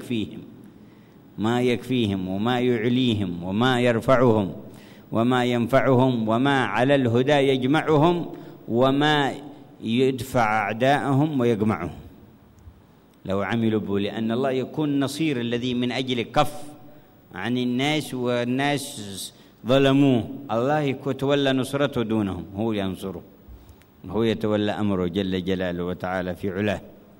ما يكفيهم وما يعليهم وما يرفعهم وما ينفعهم وما على الهدى يجمعهم وما يدفع أعداءهم ويجمعهم لو عملوا به، لأن الله يكون نصير الذي من أجل كف عن الناس والناس ظلموه، الله يتولى نصرته دونهم، هو ينصره، هو يتولى أمره جل جلاله وتعالى في علاه.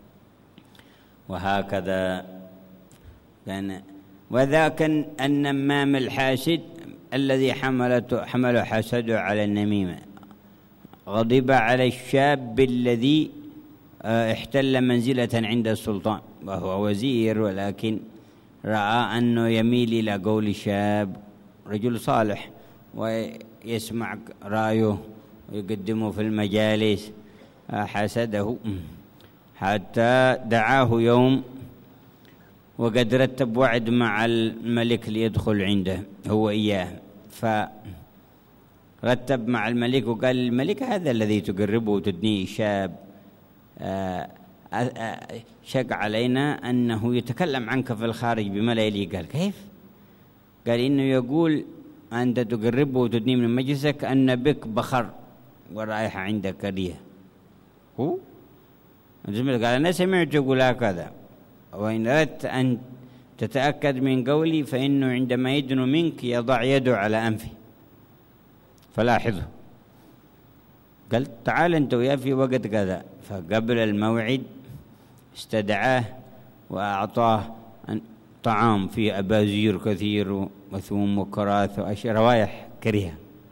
وهكذا كان. وذاك النمام الحاسد الذي حمل حسده على النميمة، غضب على الشاب الذي احتل منزلة عند السلطان وهو وزير، ولكن رأى أنه يميل إلى قول الشاب، رجل صالح ويسمع رأيه ويقدمه في المجالس، حسده حتى دعاه يوم وقد رتب وعد مع الملك ليدخل عنده هو إياه، فرتب مع الملك وقال الملك هذا الذي تقربه وتدنيه شاب شق علينا أنه يتكلم عنك في الخارج بما لا يليق. قال كيف؟ قال إنه يقول أنت تقربه وتدنيه من مجلسك أن بك بخر ورائحة عندك كريه. هو قال أنا سمعت يقول هكذا، وإن أردت أن تتأكد من قولي فإنه عندما يدنو منك يضع يده على أنفه فلاحظه. قال تعال أنت وياه في وقت كذا، فقبل الموعد استدعاه وأعطاه طعام فيه أبازير كثير وثوم وكراث وروايح كريهة،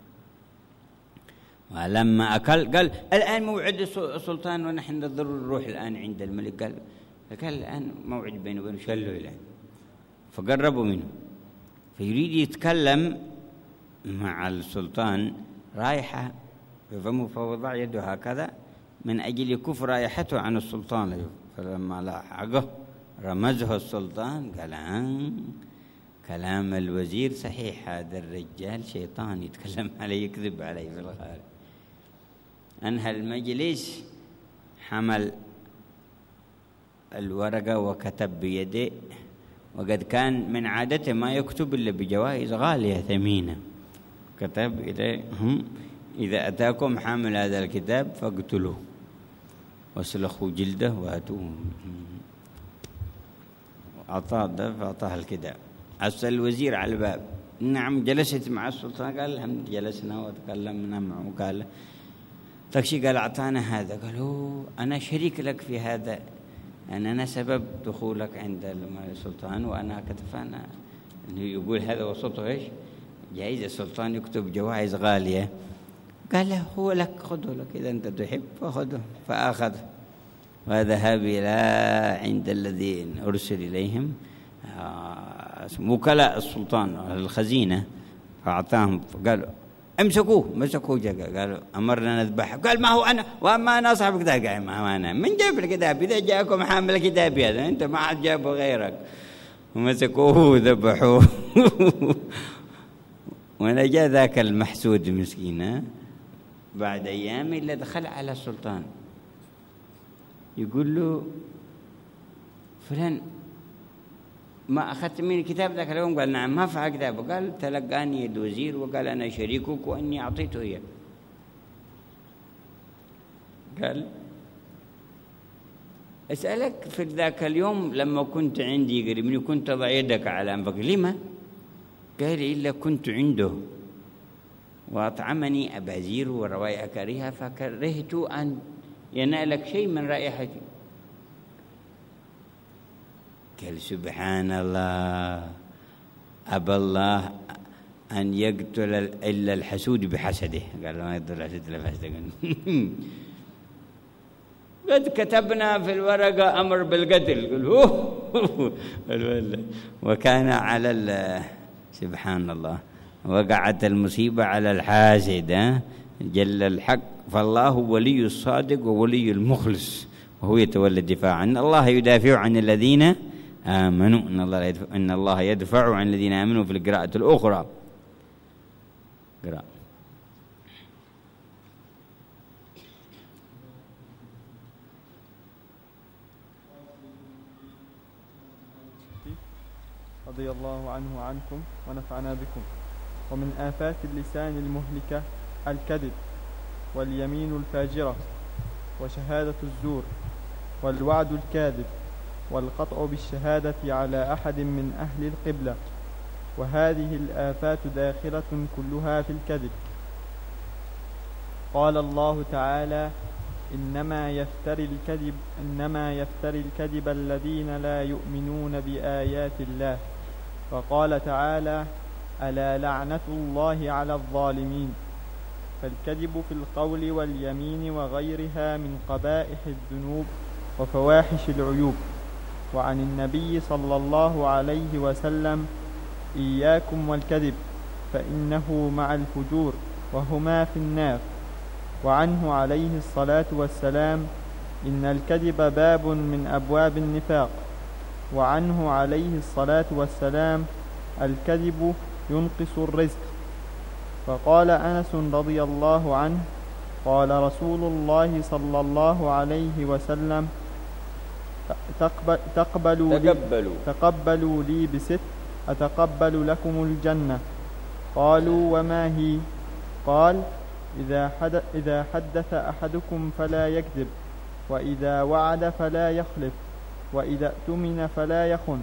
ولما أكل قال الآن موعد السلطان ونحن نضطر نروح الآن عند الملك. قال الآن موعد بينه وبينه شلوا الآن، فقربوا منه فيريد يتكلم مع السلطان، رايحة في فمه فوضع يده هكذا من أجل يكف رائحته عن السلطان، فلما لاحقه رمزه السلطان قال كلام الوزير صحيح، هذا الرجال شيطان يتكلم عليه يكذب عليه في الخارج. أنهى المجلس، حمل الورقة وكتب بيده، وقد كان من عادته ما يكتب إلا بجوائز غالية ثمينة، كتب إذا أتاكم حامل هذا الكتاب فاقتلوه واسلخوا جلده وأتوه. فأعطاه الكتاب. أرسل الوزير على الباب، نعم جلست مع السلطان، قال الحمد جلسنا وتكلمنا معه، قال تكشي، قال أعطانا هذا، قالوا أنا شريك لك في هذا، أنا سبب دخولك عند السلطان، وأنا كتفانا أنه يقول هذا وصوته إيش جائزة السلطان يكتب جوائز غالية. قال له هو لك، خذه لك إذا أنت تحب فخذه، فأخذه وذهب إلى عند الذين أرسل إليهم وكلاء السلطان الخزينة، فأعطاهم، قالوا مسكوه قالوا أمرنا نذبحه، قال ما هو أنا وما أنا صاحب كتاب، قال ما هو أنا من جاب الكتاب، إذا جاءكم حامل كتاب هذا أنت ما عاد جابه غيرك، ومسكوه وذبحوه ونجا ذاك المحسود مسكين. بعد أيام إلا دخل على السلطان يقول له فلان ما أخذت من الكتاب ذاك اليوم؟ قال نعم. ما فعل كتابه؟ قال تلقاني الوزير وقال أنا شريكك وأني أعطيته إياه. قال أسألك في ذاك اليوم لما كنت عندي قريب مني كنت أضع يدك على أنفك، لما؟ قال إلا كنت عنده وأطعمني أبازير وروائح كريهة فكرهت أن ينالك شيء من رائحتي. قال سبحان الله، أبى الله أن يقتل إلا الحسود بحسده. قال ما يقتل الحسود إلا بحسده. قد كتبنا في الورقة أمر بالقتل. قال وكان على سبحان الله، وقعت المصيبة على الحاسد جل الحق. فالله ولي الصادق وولي المخلص وهو يتولى الدفاع عن الله. يدافع عن الذين آمنوا، إن الله يدفع عن الذين آمنوا. في القراءة الأخرى قراءة رضي الله عنه وعنكم ونفعنا بكم. ومن آفات اللسان المهلكة الكذب واليمين الفاجرة وشهادة الزور والوعد الكاذب والقطع بالشهادة على أحد من أهل القبلة، وهذه الآفات داخلة كلها في الكذب. قال الله تعالى: إنما يفتري الكذب الذين لا يؤمنون بآيات الله. وقال تعالى: ألا لعنة الله على الظالمين. فالكذب في القول واليمين وغيرها من قبائح الذنوب وفواحش العيوب. وعن النبي صلى الله عليه وسلم: إياكم والكذب فإنه مع الفجور وهما في النار. وعنه عليه الصلاة والسلام: إن الكذب باب من أبواب النفاق. وعنه عليه الصلاة والسلام: الكذب ينقص الرزق. فقال أنس رضي الله عنه: قال رسول الله صلى الله عليه وسلم: تقبلوا لي بست أتقبل لكم الجنة. قالوا: وما هي؟ قال: إذا حدث أحدكم فلا يكذب، وإذا وعد فلا يخلف، وإذا اؤتمن فلا يخن،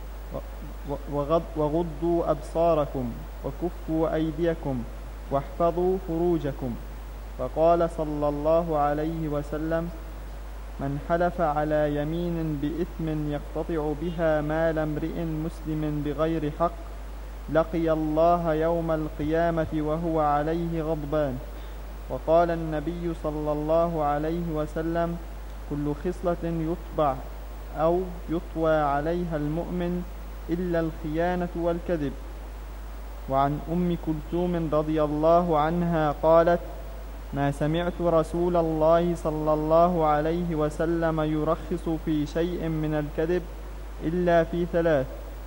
وغضوا أبصاركم وكفوا أيديكم واحفظوا فروجكم. فقال صلى الله عليه وسلم: من حلف على يمين بإثم يقتطع بها مال امرئ مسلم بغير حق لقي الله يوم القيامة وهو عليه غضبان. وقال النبي صلى الله عليه وسلم: كل خصلة يطبع أو يطوى عليها المؤمن إلا الخيانة والكذب. وعن أم كلثوم رضي الله عنها قالت: ما سمعت رسول الله صلى الله عليه وسلم يرخص في شيء من الكذب إلا في ثلاث: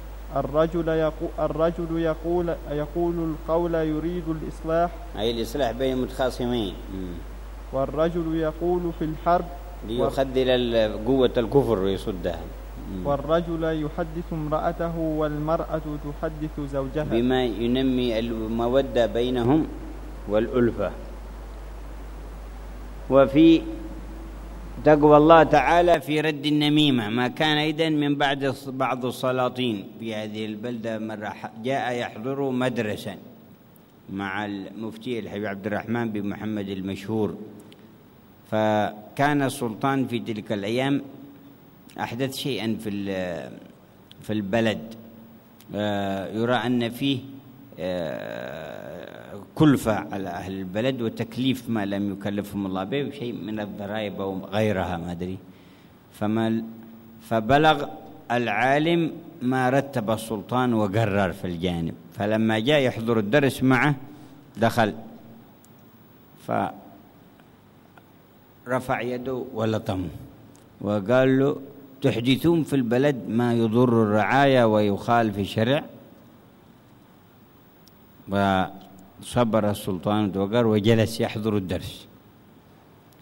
الرجل يقول القول يريد الإصلاح، أي الإصلاح بين متخاصمين. والرجل يقول في الحرب ليخذل قوة الكفر ويصدها. والرجل يحدث امرأته والمرأة تحدث زوجها بما ينمي المودة بينهم والألفة. وفي تقوى الله تعالى في رد النميمة. ما كان إذن من بعض السلاطين في هذه البلدة مرة جاء يحضر مدرسة مع المفتي الحبيب عبد الرحمن بن محمد المشهور. فكان السلطان في تلك الأيام أحدث شيئا في البلد يرى أن فيه كلفة على أهل البلد وتكليف ما لم يكلفهم الله به، شيء من الضرائب أو غيرها ما أدري. فبلغ العالم ما رتب السلطان وقرر في الجانب. فلما جاء يحضر الدرس معه دخل فرفع يده ولطمه وقال له: تحدثون في البلد ما يضر الرعاية ويخالف الشرع. وصبر السلطان وقر وجلس يحضر الدرس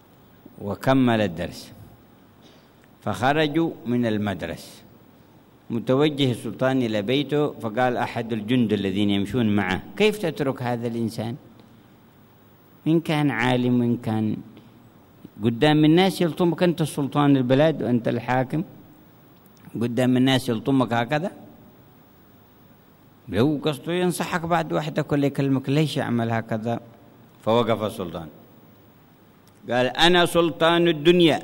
وكمل الدرس. فخرجوا من المدرسة متوجه السلطان إلى بيته، فقال أحد الجند الذين يمشون معه: كيف تترك هذا الإنسان؟ إن كان عالم وإن كان قدام الناس يلطمك، أنت السلطان البلد وأنت الحاكم، قدام الناس يلطمك هكذا؟ لو قصده ينصحك بعد وحدك ولا يكلمك ليش يعمل هكذا؟ فوقف السلطان قال: أنا سلطان الدنيا،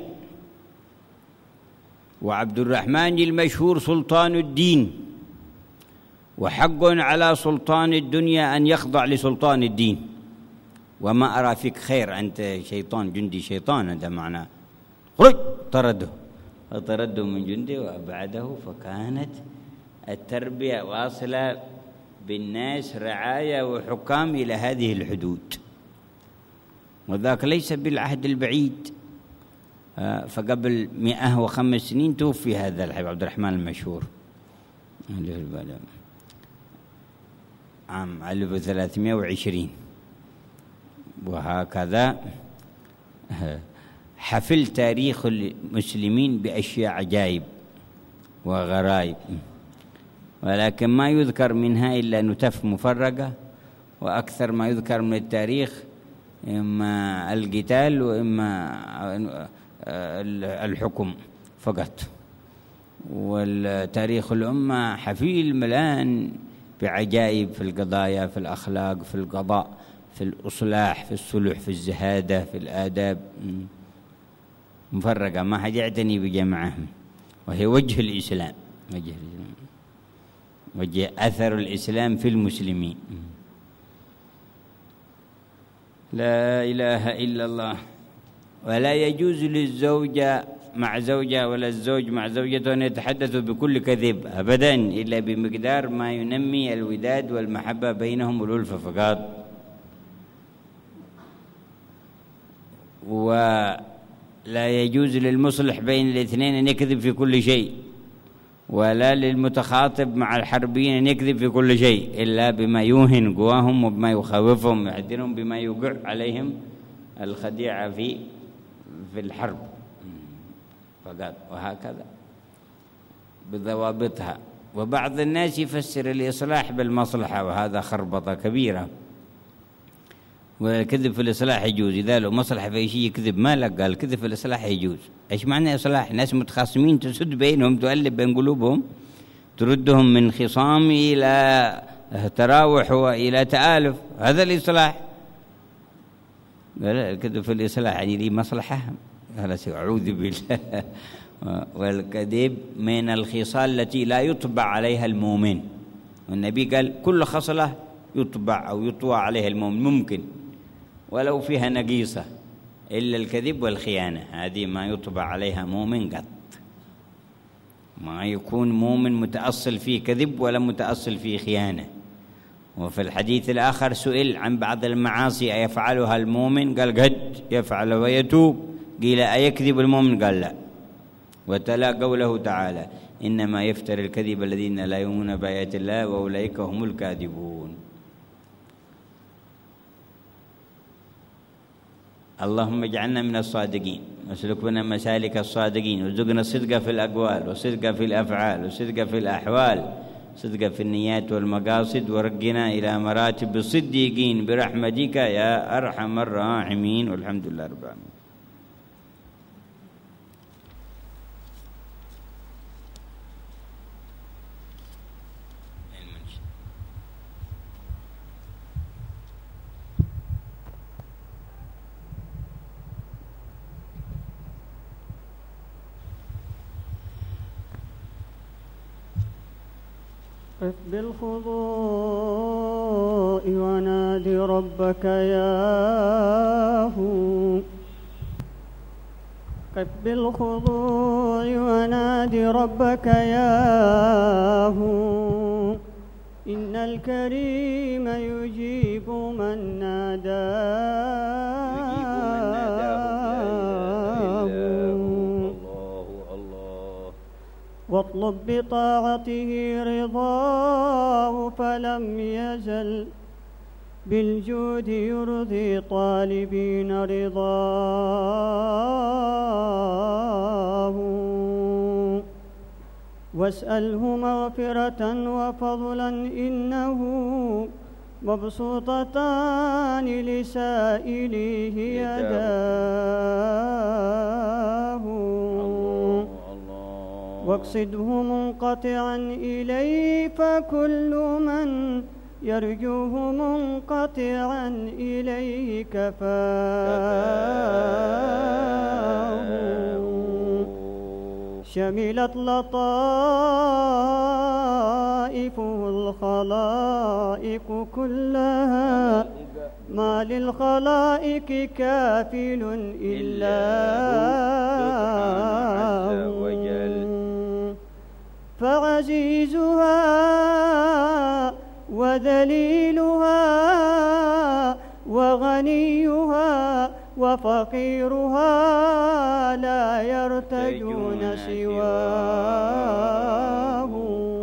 وعبد الرحمن المشهور سلطان الدين، وحق على سلطان الدنيا أن يخضع لسلطان الدين، وما أرى فيك خير، أنت شيطان، جندي شيطان، هذا معناه. خرج. طرده من جنده وأبعده. فكانت التربية واصلة بالناس رعاية وحكام إلى هذه الحدود، وذاك ليس بالعهد البعيد. فقبل 105 سنين توفي هذا الحبيب عبد الرحمن المشهور، عام 1320. وهكذا حفل تاريخ المسلمين بأشياء عجائب وغرائب، ولكن ما يذكر منها إلا نتف مفرقة، وأكثر ما يذكر من التاريخ إما القتال وإما الحكم فقط. والتاريخ الأمة حفيل ملان بعجائب في القضايا، في الأخلاق، في القضاء، في الإصلاح، في الصلح، في الزهادة، في الآداب، مفرقة ما حد يعتني بجمعهم، وهي وجه الإسلام، وجه أثر الإسلام في المسلمين. لا إله إلا الله. ولا يجوز للزوجة مع زوجها ولا الزوج مع زوجته أن يتحدثوا بكل كذب أبدا، إلا بمقدار ما ينمي الوداد والمحبة بينهم والألفة فقط. ولا يجوز للمصلح بين الاثنين أن يكذب في كل شيء، ولا للمتخاطب مع الحربيين أن يكذب في كل شيء، إلا بما يوهن قواهم وبما يخوفهم، يحذرهم بما يوقع عليهم الخديعة في الحرب فقط، وهكذا بضوابطها. وبعض الناس يفسر الإصلاح بالمصلحة، وهذا خربطة كبيرة. والكذب في الإصلاح يجوز، إذا له مصلحة في شيء يكذب، ما لك قال كذب في الإصلاح يجوز. إيش معنى إصلاح؟ ناس متخاصمين تسد بينهم، تؤلف بين قلوبهم، تردهم من خصام إلى تراوح وإلى تآلف، هذا الإصلاح. قال الكذب في الإصلاح يعني لي مصلحة، خلاص أعوذ بالله. والكذب من الخصال التي لا يطبع عليها المؤمن، والنبي قال كل خصلة يطبع أو يطوى عليها المؤمن ممكن ولو فيها نقيصة، إلا الكذب والخيانة، هذه ما يطبع عليها مؤمن قط. ما يكون مؤمن متأصل فيه كذب ولا متأصل فيه خيانة. وفي الحديث الآخر سئل عن بعض المعاصي أيفعلها المؤمن؟ قال قد يفعل ويتوب. قيل أيكذب المؤمن؟ قال لا. وتلا قوله تعالى: إنما يفتر الكذب الذين لا يؤمنون بآيات الله وأولئك هم الكاذبون. اللهم اجعلنا من الصادقين، واسلك بنا مسالك الصادقين، وارزقنا الصدق في الأقوال، والصدق في الأفعال، والصدق في الأحوال، صدق في النيات والمقاصد، ورقنا إلى مراتب الصديقين برحمتك يا أرحم الراحمين. والحمد لله رب العالمين. قف بالخضوع ونادي ربك ياهو، قف بالخضوع ونادي ربك ياهو، إن الكريم يجيب من ناداه. واطلب بطاعته رضاه، فلم يزل بالجود يرضي طالبين رضاه. واسأله مغفرة وفضلا إنه مبسوطتان لسائله يداه واقصده منقطعا إليه فكل من يرجوه منقطعا إليه كفاه شملت لطائفه الخلائق كلها ما للخلائق كافل إلا فعزيزها وذليلها وغنيها وفقيرها لا يرتجون سواه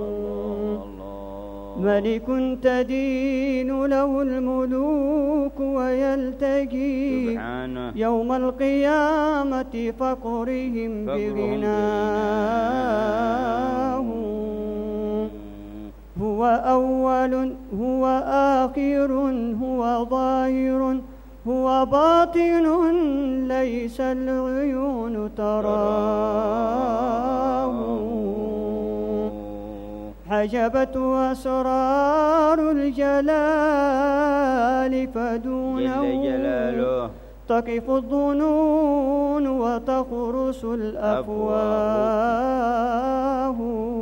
ملك تدين له الملوك ويلتجي يوم القيامة فقرهم بغناه هو أول هو آخر هو ظاهر هو باطن ليس العيون تراه حجبته أسرار الجلال فدونه تقف الظنون وتخرس الأفواه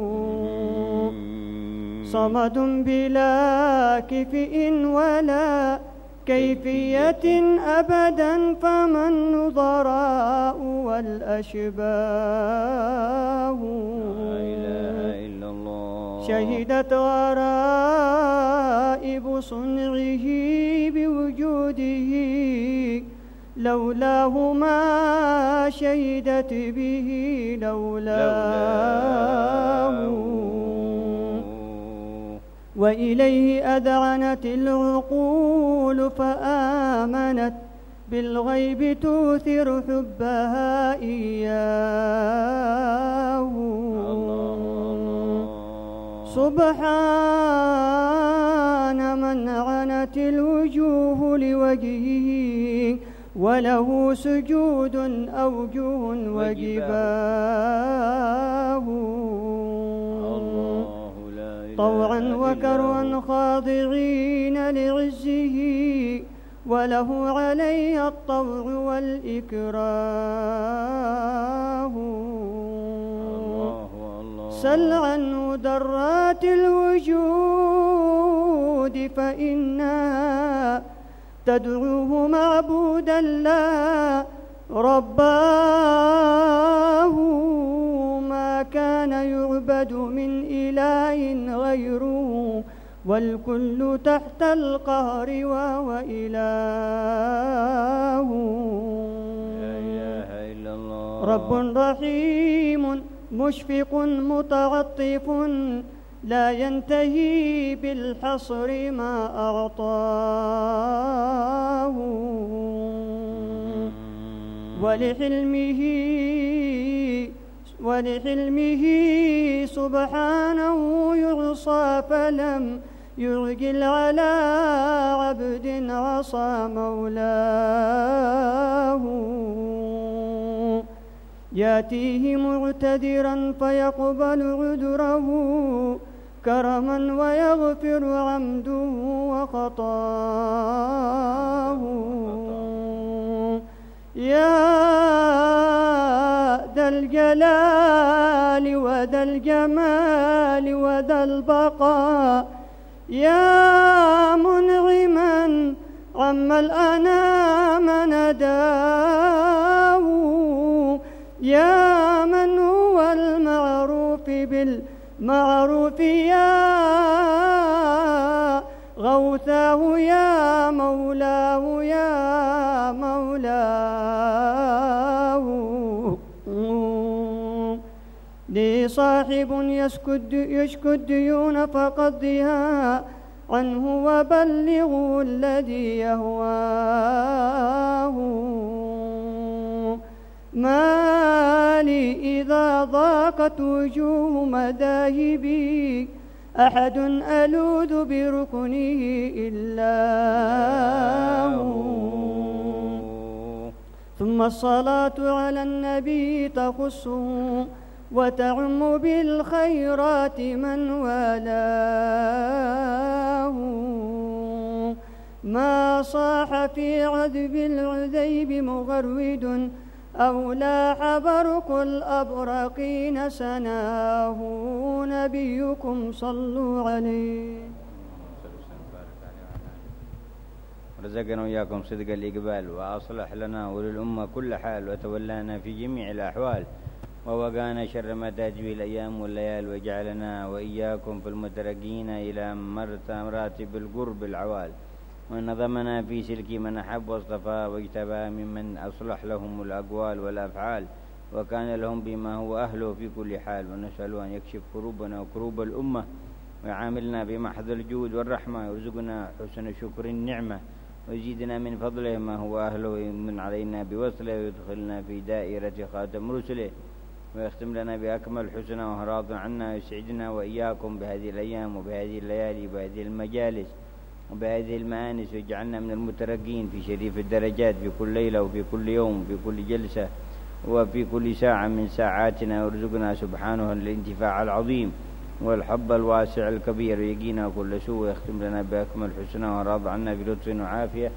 صمد بلا كفء ولا كيفية أبدا فمن نظراء والأشباه لا إله إلا الله شهدت غرائب صنعه بوجوده لولاه ما شهدت به لولاه وإليه أذعنت العقول فآمنت بالغيب توثر حبها إياه سبحان من عنت الوجوه لوجهه وله سجود أوجه وجباه طوعا وكرها خاضعين لعزه وله عليه الطوع والإكراه سل عن درات الوجود فإنها تدعوه معبودا لا رباه ما كان يعبد من إله غيره والكل تحت القهر وهو إله لا إله إلا الله رب رحيم مشفق متعطف لا ينتهي بالحصر ما أعطاه ولحلمه سبحانه يعصى فلم يعجل على عبد عصى مولاه ياتيه معتذرا فيقبل عذره كرما ويغفر عمده وخطاه يا ذا الجلال وذا الجمال وذا البقاء يا منعما عم الأنام نداه يا من هو المعروف بالمعروف يا غوثاه يا مولاه يا مولاه لي صاحب يشكو الديون فقضها عنه وبلغوا الذي يهواه ما لي إذا ضاقت وجوه مذاهبي أحد ألوذ بركنه إلا هو. ثم الصلاة على النبي تخصه وتعم بالخيرات من والاه. ما صاح في عذب العذيب مغرد أو لاح برق الأبرقين سناه. نبيكم صلوا عليه. رزقنا وإياكم صدق الإقبال وأصلح لنا وللأمة كل حال وتولانا في جميع الأحوال ووقانا شر ما تجوي الأيام والليال وجعلنا وإياكم في المترقين إلى مراتب القرب العوال ونظمنا في سلك من أحب واصطفى واجتبى ممن أصلح لهم الأقوال والأفعال وكان لهم بما هو أهله في كل حال. ونسأل أن يكشف كروبنا وكروب الأمة ويعاملنا بمحض الجود والرحمة ويرزقنا حسن شكر النعمة ويزيدنا من فضله ما هو أهله ويمن علينا بوصله ويدخلنا في دائرة خاتم رسله ويختم لنا بأكمل حسنى وراض عنا ويسعدنا وإياكم بهذه الأيام وبهذه الليالي وبهذه المجالس وبهذه المآنس ويجعلنا من المترقين في شريف الدرجات في كل ليلة وفي كل يوم وفي كل جلسة وفي كل ساعة من ساعاتنا ويرزقنا سبحانه الانتفاع العظيم والحب الواسع الكبير ويقينا كل سوء ويختم لنا بأكمل حسنى وراض عنا بلطف وعافية.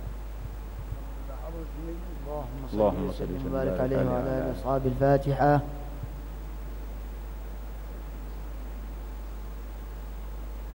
اللهم صل وسلم وبارك عليه وعلى آله وأصحابه. الفاتحة.